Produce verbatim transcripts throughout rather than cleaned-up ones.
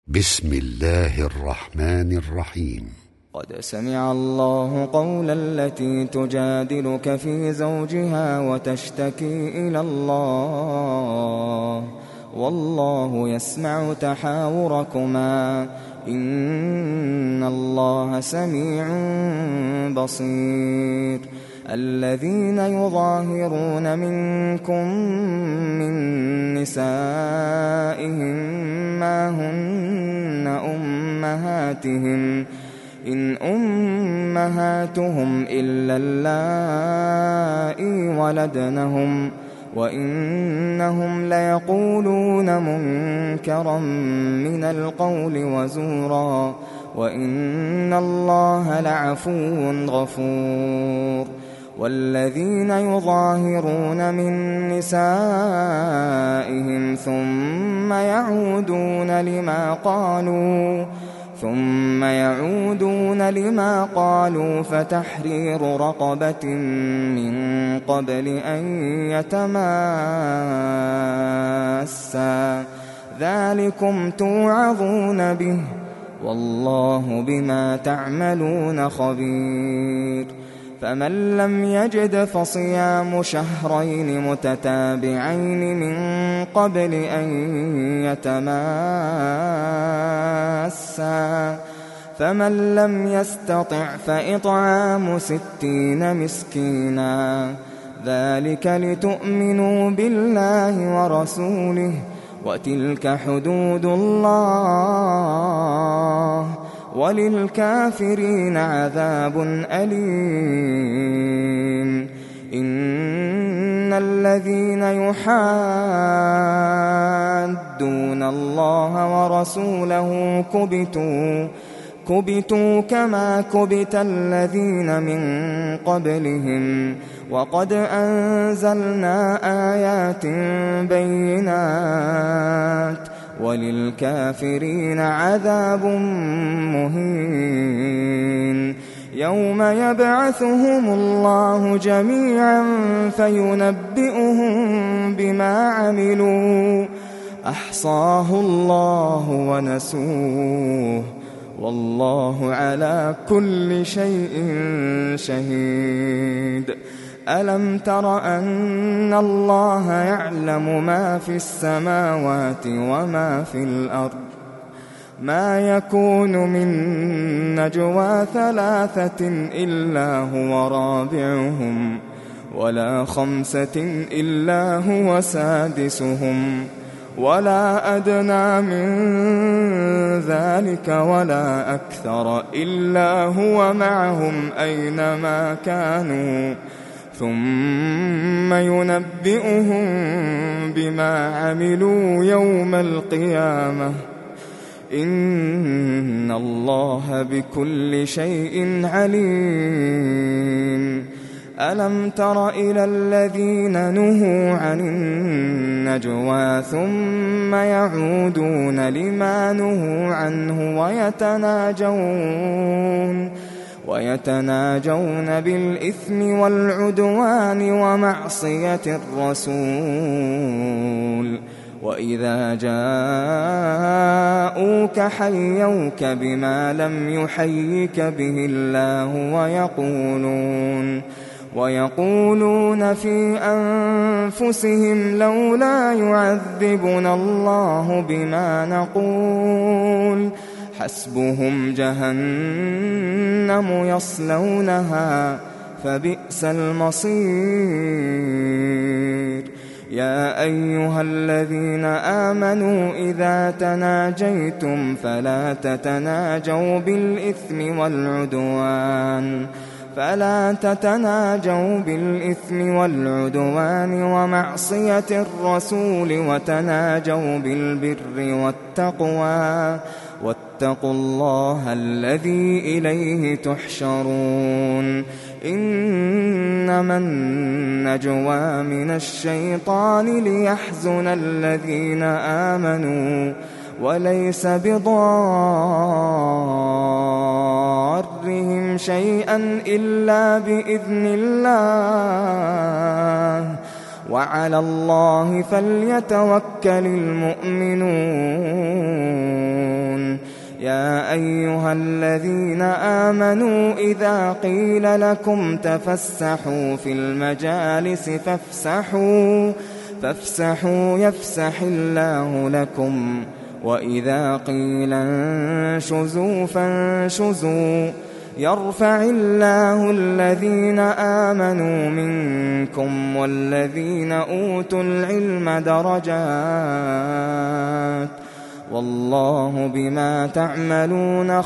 بسم الله الرحمن الرحيم. قد سمع الله قول التي تجادلك في زوجها وتشتكي إلى الله والله يسمع تحاوركما إن الله سميع بصير. الذين يظاهرون منكم من نسائهم ما هن أمهاتهم إن أمهاتهم إلا اللائي ولدنهم وإنهم ليقولون منكرا من القول وزورا وإن الله لعفو غفور. والذين يظاهرون من نسائهم ثم يعودون لما قالوا ثم يعودون لما قالوا فتحرير رقبة من قبل أن يتماسا ذلكم توعظون به والله بما تعملون خبير. فمن لم يجد فصيام شهرين متتابعين من قبل أن يتماسا فمن لم يستطع فإطعام ستين مسكينا ذلك لتؤمنوا بالله ورسوله وتلك حدود الله وللكافرين عذاب أليم. إن الذين يحادون الله ورسوله كبتوا كبتوا كما كبت الذين من قبلهم وقد أنزلنا آيات بينات وللكافرين عذاب مهين. يوم يبعثهم الله جميعا فينبئهم بما عملوا أحصاه الله ونسوه والله على كل شيء شهيد. ألم تر أن الله يعلم ما في السماوات وما في الأرض ما يكون من نجوى ثلاثة إلا هو رابعهم ولا خمسة إلا هو سادسهم ولا أدنى من ذلك ولا أكثر إلا هو معهم أينما كانوا ثم ينبئهم بما عملوا يوم القيامة إن الله بكل شيء عليم. ألم تر إلى الذين نهوا عن النجوى ثم يعودون لما نهوا عنه ويتناجون ويتناجون بالإثم والعدوان ومعصية الرسول وإذا جاءوك حيوك بما لم يحيك به الله ويقولون ويقولون في أنفسهم لولا يعذبنا الله بما نقول حسبهم جهنم يصلونها فبئس المصير. يا أيها الذين آمنوا إذا تناجيتم فلا تتناجوا بالإثم والعدوان فلا تتناجوا بالإثم والعدوان ومعصية الرسول وتناجوا بالبر والتقوى واتقوا الله الذي إليه تحشرون. إنما النجوى من الشيطان ليحزن الذين آمنوا وليس بضارهم شيئا إلا بإذن الله وعلى الله فليتوكل المؤمنون أيها الذين آمنوا إذا قيل لكم تفسحوا في المجالس فافسحوا فافسحوا يفسح الله لكم وإذا قيل انشزوا فانشزوا يرفع الله الذين آمنوا منكم والذين أوتوا العلم درجات والله بما تعملون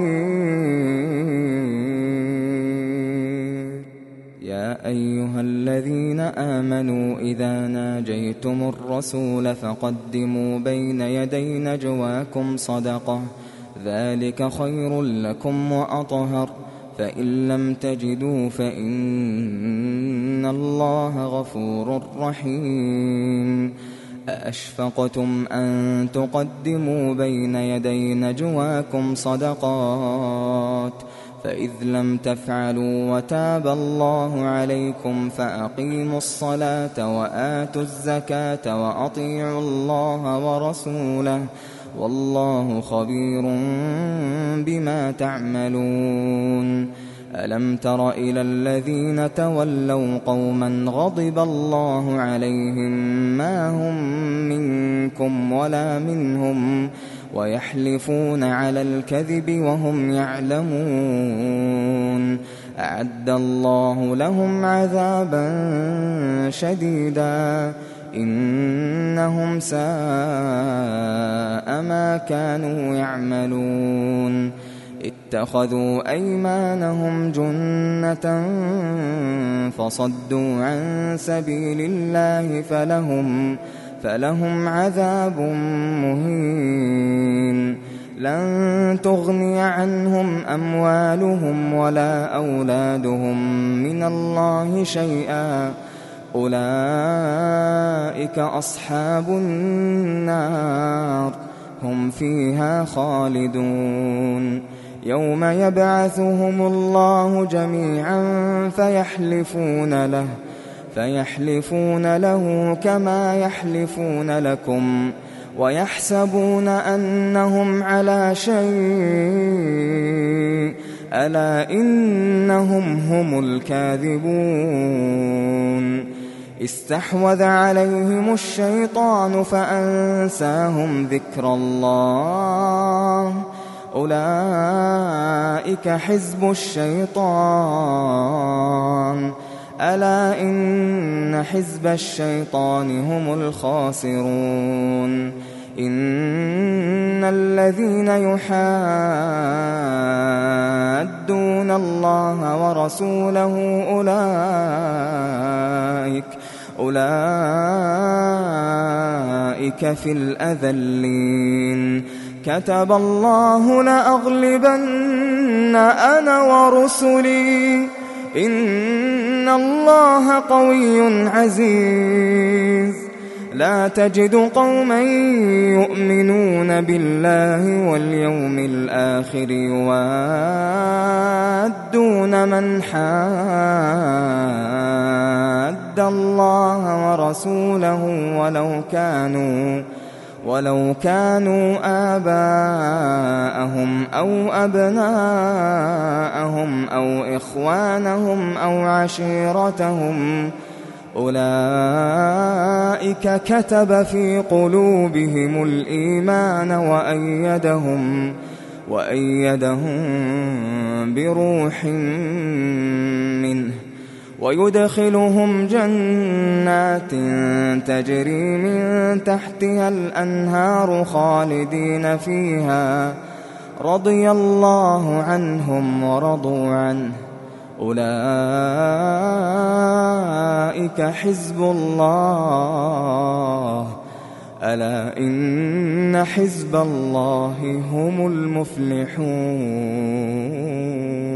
خبير. يا أيها الذين آمنوا إذا ناجيتم الرسول فقدموا بين يدي نجواكم صدقة ذلك خير لكم وأطهر فإن لم تجدوا فإن الله غفور رحيم. أأشفقتم أن تقدموا بين يدي نجواكم صدقات فإذ لم تفعلوا وتاب الله عليكم فأقيموا الصلاة وآتوا الزكاة وأطيعوا الله ورسوله والله خبير بما تعملون. ألم تر إلى الذين تولوا قوما غضب الله عليهم ما هم منكم ولا منهم ويحلفون على الكذب وهم يعلمون أعد الله لهم عذابا شديدا إنهم ساء ما كانوا يعملون. اتخذوا أيمانهم جنة فصدوا عن سبيل الله فلهم, فلهم عذاب مهين. لن تغني عنهم أموالهم ولا أولادهم من الله شيئا أولئك أصحاب النار هم فيها خالدون. يوم يبعثهم الله جميعا فيحلفون له فيحلفون له كما يحلفون لكم ويحسبون أنهم على شيء ألا إنهم هم الكاذبون. استحوذ عليهم الشيطان فأنساهم ذكر الله أولئك حزب الشيطان ألا إن حزب الشيطان هم الخاسرون. إن الذين يحادون الله ورسوله أولئك أولئك في الأذلين. كتب الله لأغلبن أنا ورسلي إن الله قوي عزيز. لا تجد قوما يؤمنون بالله واليوم الآخر يوادون من حاد الله ورسوله ولو كانوا ولو كانوا آباءهم أو أبناءهم أو إخوانهم أو عشيرتهم أولئك كتب في قلوبهم الإيمان وأيدهم وأيدهم بروح منه ويدخلهم جنات تجري من تحتها الأنهار خالدين فيها رضي الله عنهم ورضوا عنه أولئك حزب الله ألا إن حزب الله هم المفلحون.